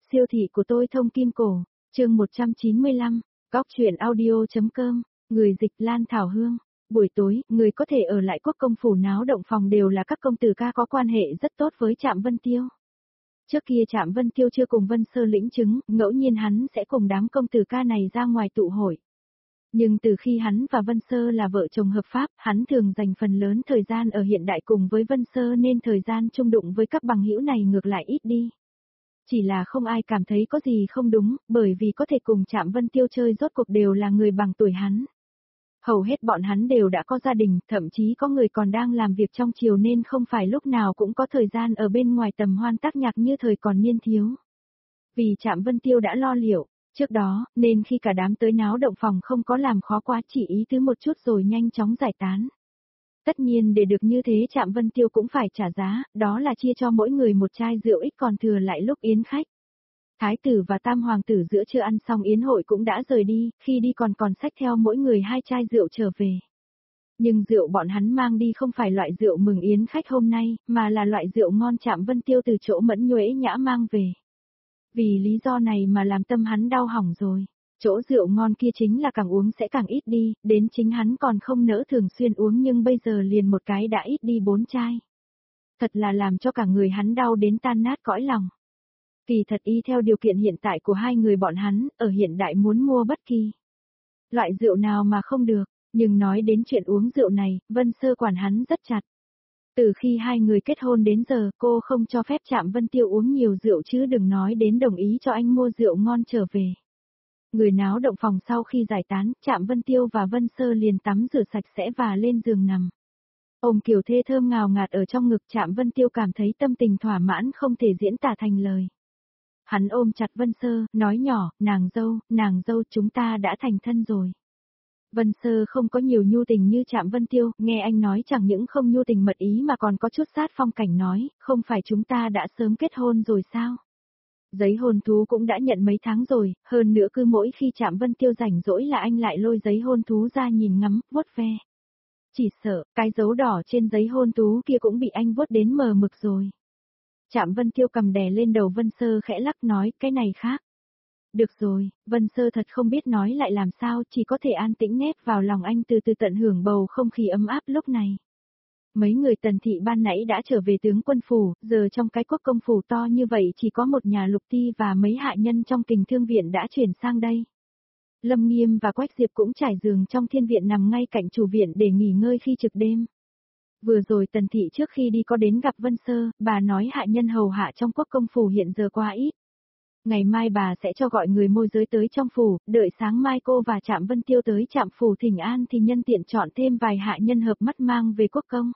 Siêu thị của tôi thông kim cổ, chương 195, Góc truyện audio.com, người dịch Lan Thảo Hương. Buổi tối, người có thể ở lại Quốc công phủ náo động phòng đều là các công tử ca có quan hệ rất tốt với Trạm Vân Tiêu. Trước kia Trạm Vân Tiêu chưa cùng Vân Sơ lĩnh chứng, ngẫu nhiên hắn sẽ cùng đám công tử ca này ra ngoài tụ hội. Nhưng từ khi hắn và Vân Sơ là vợ chồng hợp pháp, hắn thường dành phần lớn thời gian ở hiện đại cùng với Vân Sơ nên thời gian chung đụng với các bằng hữu này ngược lại ít đi. Chỉ là không ai cảm thấy có gì không đúng, bởi vì có thể cùng Trạm Vân Tiêu chơi rốt cuộc đều là người bằng tuổi hắn. Hầu hết bọn hắn đều đã có gia đình, thậm chí có người còn đang làm việc trong triều nên không phải lúc nào cũng có thời gian ở bên ngoài tầm hoan tác nhạc như thời còn niên thiếu. Vì Trạm Vân Tiêu đã lo liệu, trước đó, nên khi cả đám tới náo động phòng không có làm khó quá, chỉ ý tứ một chút rồi nhanh chóng giải tán. Tất nhiên để được như thế Trạm Vân Tiêu cũng phải trả giá, đó là chia cho mỗi người một chai rượu ít còn thừa lại lúc yến khách. Thái tử và tam hoàng tử giữa trưa ăn xong yến hội cũng đã rời đi, khi đi còn xách theo mỗi người 2 chai rượu trở về. Nhưng rượu bọn hắn mang đi không phải loại rượu mừng yến khách hôm nay, mà là loại rượu ngon Trạm Vân Tiêu từ chỗ Mẫn Nhuế Nhã mang về. Vì lý do này mà làm tâm hắn đau hỏng rồi. Chỗ rượu ngon kia chính là càng uống sẽ càng ít đi, đến chính hắn còn không nỡ thường xuyên uống nhưng bây giờ liền một cái đã ít đi 4 chai. Thật là làm cho cả người hắn đau đến tan nát cõi lòng. Kỳ thật y theo điều kiện hiện tại của hai người bọn hắn, ở hiện đại muốn mua bất kỳ loại rượu nào mà không được, nhưng nói đến chuyện uống rượu này, Vân Sơ quản hắn rất chặt. Từ khi hai người kết hôn đến giờ, cô không cho phép Trạm Vân Tiêu uống nhiều rượu chứ đừng nói đến đồng ý cho anh mua rượu ngon trở về. Người náo động phòng sau khi giải tán, Trạm Vân Tiêu và Vân Sơ liền tắm rửa sạch sẽ và lên giường nằm. Ôm kiều thê thơm ngào ngạt ở trong ngực, Trạm Vân Tiêu cảm thấy tâm tình thỏa mãn không thể diễn tả thành lời. Hắn ôm chặt Vân Sơ, nói nhỏ, nàng dâu chúng ta đã thành thân rồi. Vân Sơ không có nhiều nhu tình như Trạm Vân Tiêu, nghe anh nói chẳng những không nhu tình mật ý mà còn có chút sát phong cảnh nói, không phải chúng ta đã sớm kết hôn rồi sao? Giấy hôn thú cũng đã nhận mấy tháng rồi, hơn nữa cứ mỗi khi Trạm Vân Tiêu rảnh rỗi là anh lại lôi giấy hôn thú ra nhìn ngắm, vuốt ve. Chỉ sợ, cái dấu đỏ trên giấy hôn thú kia cũng bị anh vuốt đến mờ mực rồi. Trạm Vân Tiêu cầm đè lên đầu Vân Sơ khẽ lắc nói, cái này khác. Được rồi, Vân Sơ thật không biết nói lại làm sao, chỉ có thể an tĩnh nép vào lòng anh từ từ tận hưởng bầu không khí ấm áp lúc này. Mấy người Tần thị ban nãy đã trở về tướng quân phủ, giờ trong cái quốc công phủ to như vậy chỉ có một nhà Lục Ti và mấy hạ nhân trong Kình Thương viện đã chuyển sang đây. Lâm Nghiêm và Quách Diệp cũng trải giường trong thiên viện nằm ngay cạnh chủ viện để nghỉ ngơi khi trực đêm. Vừa rồi Tần thị trước khi đi có đến gặp Vân Sơ, bà nói hạ nhân hầu hạ trong quốc công phủ hiện giờ quá ít. Ngày mai bà sẽ cho gọi người môi giới tới trong phủ, đợi sáng mai cô và Trạm Vân Tiêu tới Trạm phủ thỉnh an thì nhân tiện chọn thêm vài hạ nhân hợp mắt mang về quốc công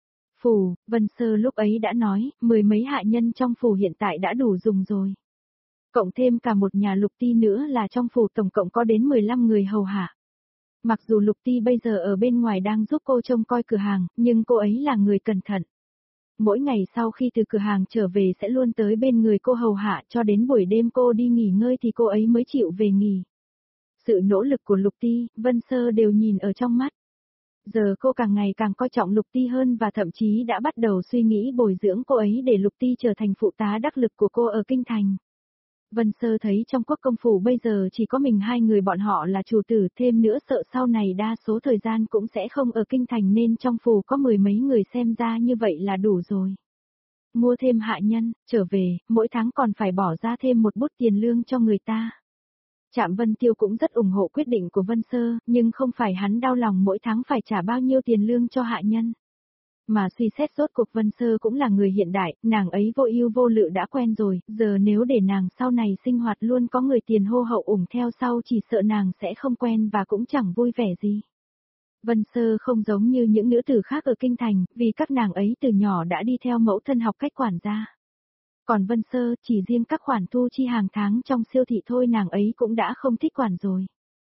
phủ. Vân Sơ lúc ấy đã nói, 10 mấy hạ nhân trong phủ hiện tại đã đủ dùng rồi. Cộng thêm cả một nhà Lục Ti nữa là trong phủ tổng cộng có đến 15 người hầu hạ. Mặc dù Lục Ti bây giờ ở bên ngoài đang giúp cô trông coi cửa hàng, nhưng cô ấy là người cẩn thận. Mỗi ngày sau khi từ cửa hàng trở về sẽ luôn tới bên người cô hầu hạ cho đến buổi đêm cô đi nghỉ ngơi thì cô ấy mới chịu về nghỉ. Sự nỗ lực của Lục Ti, Vân Sơ đều nhìn ở trong mắt. Giờ cô càng ngày càng coi trọng Lục Ti hơn và thậm chí đã bắt đầu suy nghĩ bồi dưỡng cô ấy để Lục Ti trở thành phụ tá đắc lực của cô ở kinh thành. Vân Sơ thấy trong quốc công phủ bây giờ chỉ có mình hai người bọn họ là chủ tử, thêm nữa sợ sau này đa số thời gian cũng sẽ không ở kinh thành nên trong phủ có 10 mấy người xem ra như vậy là đủ rồi. Mua thêm hạ nhân, trở về, mỗi tháng còn phải bỏ ra thêm một bút tiền lương cho người ta. Trạm Vân Tiêu cũng rất ủng hộ quyết định của Vân Sơ, nhưng không phải hắn đau lòng mỗi tháng phải trả bao nhiêu tiền lương cho hạ nhân. Mà suy xét rốt cuộc Vân Sơ cũng là người hiện đại, nàng ấy vô ưu vô lự đã quen rồi, giờ nếu để nàng sau này sinh hoạt luôn có người tiền hô hậu ủng theo sau chỉ sợ nàng sẽ không quen và cũng chẳng vui vẻ gì. Vân Sơ không giống như những nữ tử khác ở kinh thành, vì các nàng ấy từ nhỏ đã đi theo mẫu thân học cách quản gia. Còn Vân Sơ, chỉ riêng các khoản thu chi hàng tháng trong siêu thị thôi nàng ấy cũng đã không thích quản rồi.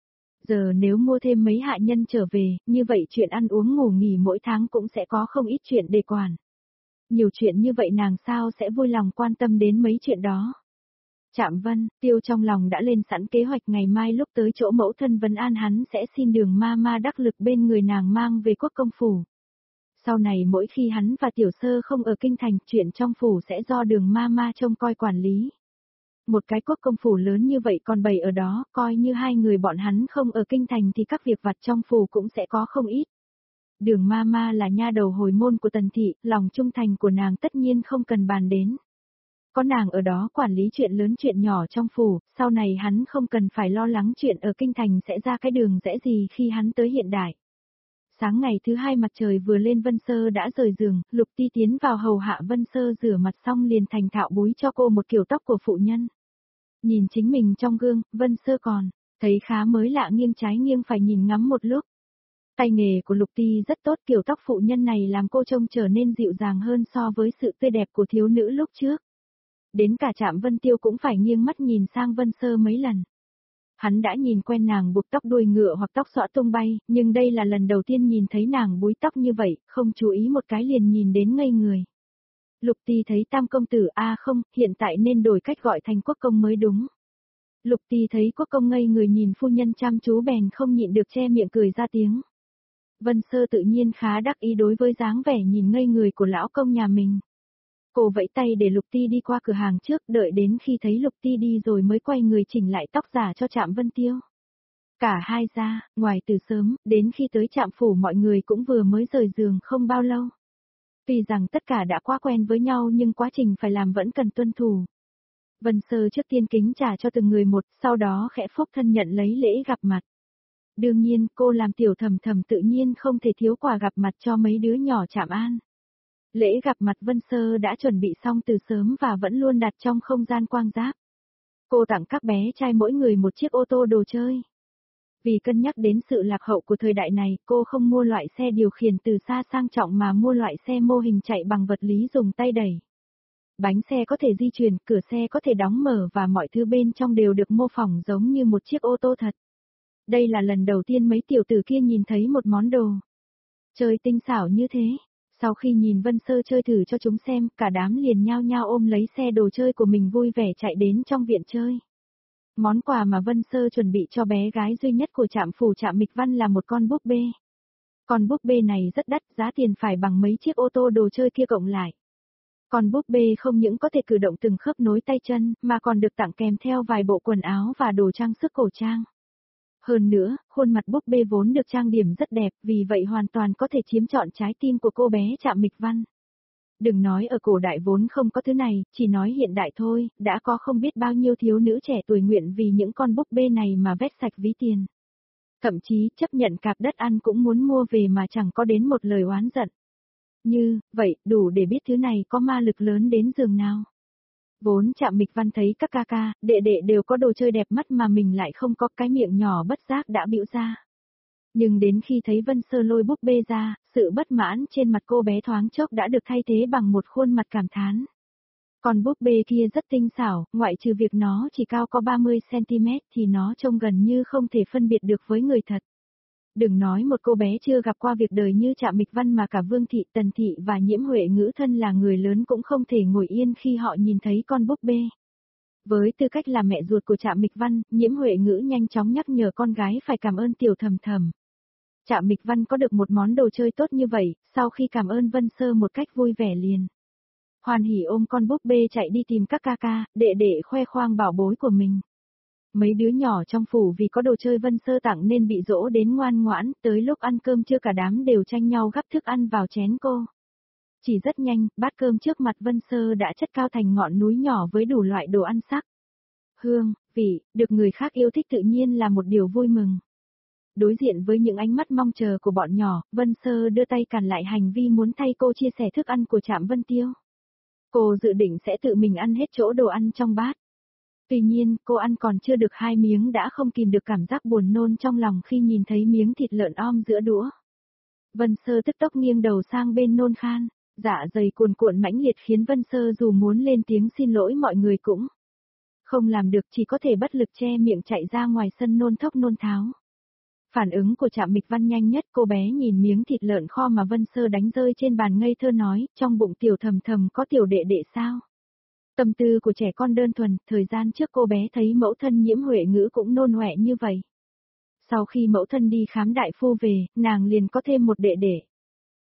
Giờ nếu mua thêm mấy hạ nhân trở về, như vậy chuyện ăn uống ngủ nghỉ mỗi tháng cũng sẽ có không ít chuyện để quản. Nhiều chuyện như vậy nàng sao sẽ vui lòng quan tâm đến mấy chuyện đó. Trạm Vân Tiêu trong lòng đã lên sẵn kế hoạch ngày mai lúc tới chỗ mẫu thân vấn an hắn sẽ xin Đường ma đắc lực bên người nàng mang về quốc công phủ. Sau này mỗi khi hắn và Tiểu Sơ không ở kinh thành, chuyện trong phủ sẽ do Đường ma trông coi quản lý. Một cái quốc công phủ lớn như vậy còn bày ở đó, coi như hai người bọn hắn không ở kinh thành thì các việc vặt trong phủ cũng sẽ có không ít. Đường ma ma là nha đầu hồi môn của Tần Thị, lòng trung thành của nàng tất nhiên không cần bàn đến. Có nàng ở đó quản lý chuyện lớn chuyện nhỏ trong phủ, sau này hắn không cần phải lo lắng chuyện ở kinh thành sẽ ra cái đường rẽ gì khi hắn tới hiện đại. Sáng ngày thứ hai mặt trời vừa lên Vân Sơ đã rời giường, Lục Ti tiến vào hầu hạ Vân Sơ rửa mặt xong liền thành thạo búi cho cô một kiểu tóc của phụ nhân. Nhìn chính mình trong gương, Vân Sơ còn thấy khá mới lạ, nghiêng trái nghiêng phải nhìn ngắm một lúc. Tay nghề của Lục Ti rất tốt, kiểu tóc phụ nhân này làm cô trông trở nên dịu dàng hơn so với sự tươi đẹp của thiếu nữ lúc trước. Đến cả Trạm Vân Tiêu cũng phải nghiêng mắt nhìn sang Vân Sơ mấy lần. Hắn đã nhìn quen nàng buộc tóc đuôi ngựa hoặc tóc xõa tung bay, nhưng đây là lần đầu tiên nhìn thấy nàng búi tóc như vậy, không chú ý một cái liền nhìn đến ngây người. Lục Ti thấy Tam công tử không, hiện tại nên đổi cách gọi thành quốc công mới đúng. Lục Ti thấy quốc công ngây người nhìn phu nhân chăm chú bèn không nhịn được che miệng cười ra tiếng. Vân Sơ tự nhiên khá đắc ý đối với dáng vẻ nhìn ngây người của lão công nhà mình. Cô vẫy tay để Lục Ti đi qua cửa hàng trước, đợi đến khi thấy Lục Ti đi rồi mới quay người chỉnh lại tóc giả cho Trạm Vân Tiêu. Cả hai ra, ngoài từ sớm, đến khi tới Trạm phủ mọi người cũng vừa mới rời giường không bao lâu. Tuy rằng tất cả đã quá quen với nhau nhưng quá trình phải làm vẫn cần tuân thủ. Vân Sơ trước tiên kính trả cho từng người một, sau đó khẽ phúc thân nhận lấy lễ gặp mặt. Đương nhiên, cô làm tiểu thầm thầm tự nhiên không thể thiếu quà gặp mặt cho mấy đứa nhỏ Trạm An. Lễ gặp mặt Vân Sơ đã chuẩn bị xong từ sớm và vẫn luôn đặt trong không gian quang giáp. Cô tặng các bé trai mỗi người một chiếc ô tô đồ chơi. Vì cân nhắc đến sự lạc hậu của thời đại này, cô không mua loại xe điều khiển từ xa sang trọng mà mua loại xe mô hình chạy bằng vật lý dùng tay đẩy. Bánh xe có thể di chuyển, cửa xe có thể đóng mở và mọi thứ bên trong đều được mô phỏng giống như một chiếc ô tô thật. Đây là lần đầu tiên mấy tiểu tử kia nhìn thấy một món đồ chơi tinh xảo như thế. Sau khi nhìn Vân Sơ chơi thử cho chúng xem, cả đám liền nhao nhao ôm lấy xe đồ chơi của mình vui vẻ chạy đến trong viện chơi. Món quà mà Vân Sơ chuẩn bị cho bé gái duy nhất của Trạm phủ Trạm Mịch Văn là một con búp bê. Con búp bê này rất đắt, giá tiền phải bằng mấy chiếc ô tô đồ chơi kia cộng lại. Con búp bê không những có thể cử động từng khớp nối tay chân, mà còn được tặng kèm theo vài bộ quần áo và đồ trang sức cổ trang. Hơn nữa, khuôn mặt búp bê vốn được trang điểm rất đẹp, vì vậy hoàn toàn có thể chiếm trọn trái tim của cô bé Trạm Mịch Văn. Đừng nói ở cổ đại vốn không có thứ này, chỉ nói hiện đại thôi, đã có không biết bao nhiêu thiếu nữ trẻ tuổi nguyện vì những con búp bê này mà vét sạch ví tiền. Thậm chí chấp nhận cạp đất ăn cũng muốn mua về mà chẳng có đến một lời oán giận. Như, vậy, đủ để biết thứ này có ma lực lớn đến giường nào. Vốn Trạm Mịch Văn thấy các ca ca, đệ đệ đều có đồ chơi đẹp mắt mà mình lại không có, cái miệng nhỏ bất giác đã bĩu ra. Nhưng đến khi thấy Vân Sơ lôi búp bê ra, sự bất mãn trên mặt cô bé thoáng chốc đã được thay thế bằng một khuôn mặt cảm thán. Còn búp bê kia rất tinh xảo, ngoại trừ việc nó chỉ cao có 30cm thì nó trông gần như không thể phân biệt được với người thật. Đừng nói một cô bé chưa gặp qua việc đời như Trạm Mịch Văn mà cả Vương Thị, Tần Thị và Nhiễm Huệ Ngữ thân là người lớn cũng không thể ngồi yên khi họ nhìn thấy con búp bê. Với tư cách là mẹ ruột của Trạm Mịch Văn, Nhiễm Huệ Ngữ nhanh chóng nhắc nhở con gái phải cảm ơn tiểu thầm thầm. Trạm Mịch Văn có được một món đồ chơi tốt như vậy, sau khi cảm ơn Vân Sơ một cách vui vẻ liền. Hoan hỉ ôm con búp bê chạy đi tìm các ca ca, đệ đệ khoe khoang bảo bối của mình. Mấy đứa nhỏ trong phủ vì có đồ chơi Vân Sơ tặng nên bị dỗ đến ngoan ngoãn, tới lúc ăn cơm trưa cả đám đều tranh nhau gắp thức ăn vào chén cô. Chỉ rất nhanh, bát cơm trước mặt Vân Sơ đã chất cao thành ngọn núi nhỏ với đủ loại đồ ăn sắc. Hương, vị, được người khác yêu thích tự nhiên là một điều vui mừng. Đối diện với những ánh mắt mong chờ của bọn nhỏ, Vân Sơ đưa tay cản lại hành vi muốn thay cô chia sẻ thức ăn của Trạm Vân Tiêu. Cô dự định sẽ tự mình ăn hết chỗ đồ ăn trong bát. Tuy nhiên, cô ăn còn chưa được 2 miếng đã không kìm được cảm giác buồn nôn trong lòng khi nhìn thấy miếng thịt lợn om giữa đũa. Vân Sơ tức tốc nghiêng đầu sang bên nôn khan, dạ dày cuồn cuộn mãnh liệt khiến Vân Sơ dù muốn lên tiếng xin lỗi mọi người cũng không làm được, chỉ có thể bất lực che miệng chạy ra ngoài sân nôn thốc nôn tháo. Phản ứng của Trạm Mịch Văn nhanh nhất, cô bé nhìn miếng thịt lợn kho mà Vân Sơ đánh rơi trên bàn ngây thơ nói, trong bụng tiểu thầm thầm có tiểu đệ đệ sao? Tâm tư của trẻ con đơn thuần, thời gian trước cô bé thấy mẫu thân Nhiễm Huệ Ngữ cũng nôn ọe như vậy. Sau khi mẫu thân đi khám đại phu về, nàng liền có thêm một đệ đệ.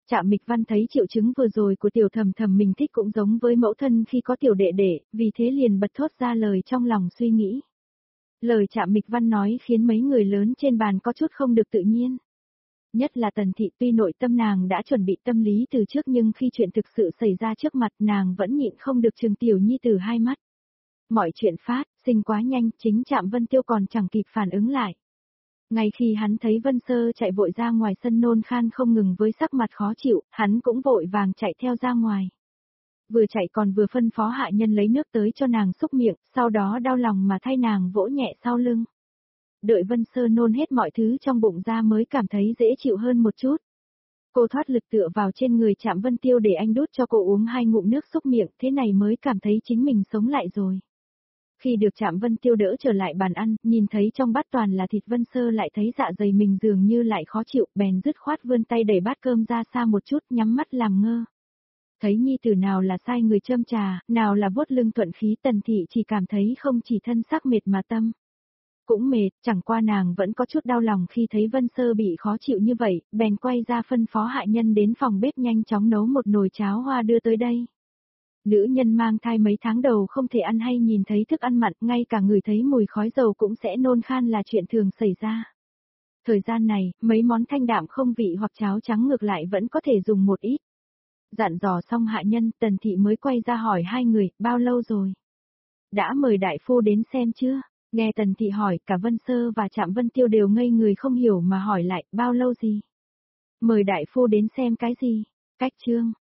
Trạm Mịch Văn thấy triệu chứng vừa rồi của tiểu thầm thầm mình thích cũng giống với mẫu thân khi có tiểu đệ đệ, vì thế liền bật thốt ra lời trong lòng suy nghĩ. Lời Trạm Mịch Văn nói khiến mấy người lớn trên bàn có chút không được tự nhiên. Nhất là Tần Thị, tuy nội tâm nàng đã chuẩn bị tâm lý từ trước nhưng khi chuyện thực sự xảy ra trước mặt nàng vẫn nhịn không được trừng tiểu nhi tử hai mắt. Mọi chuyện phát sinh quá nhanh, chính Trạm Vân Tiêu còn chẳng kịp phản ứng lại. Ngay khi hắn thấy Vân Sơ chạy vội ra ngoài sân nôn khan không ngừng với sắc mặt khó chịu, hắn cũng vội vàng chạy theo ra ngoài. Vừa chạy còn vừa phân phó hạ nhân lấy nước tới cho nàng xúc miệng, sau đó đau lòng mà thay nàng vỗ nhẹ sau lưng. Đợi Vân Sơ nôn hết mọi thứ trong bụng ra mới cảm thấy dễ chịu hơn một chút. Cô thoát lực tựa vào trên người Trạm Vân Tiêu để anh đút cho cô uống 2 ngụm nước xúc miệng, thế này mới cảm thấy chính mình sống lại rồi. Khi được Trạm Vân Tiêu đỡ trở lại bàn ăn, nhìn thấy trong bát toàn là thịt, Vân Sơ lại thấy dạ dày mình dường như lại khó chịu, bèn dứt khoát vươn tay đẩy bát cơm ra xa một chút, nhắm mắt làm ngơ. Thấy nhi tử nào là sai người châm trà, nào là vuốt lưng thuận khí, Tần Thị chỉ cảm thấy không chỉ thân xác mệt mà tâm cũng mệt, chẳng qua nàng vẫn có chút đau lòng khi thấy Vân Sơ bị khó chịu như vậy, bèn quay ra phân phó hạ nhân đến phòng bếp nhanh chóng nấu một nồi cháo hoa đưa tới đây. Nữ nhân mang thai mấy tháng đầu không thể ăn hay nhìn thấy thức ăn mặn, ngay cả người thấy mùi khói dầu cũng sẽ nôn khan là chuyện thường xảy ra. Thời gian này, mấy món thanh đạm không vị hoặc cháo trắng ngược lại vẫn có thể dùng một ít. Dặn dò xong hạ nhân, Tần Thị mới quay ra hỏi hai người, bao lâu rồi? Đã mời đại phu đến xem chưa? Nghe Tần Thị hỏi, cả Vân Sơ và Trạm Vân Tiêu đều ngây người không hiểu mà hỏi lại, bao lâu gì? Mời đại phu đến xem cái gì? Cách chương.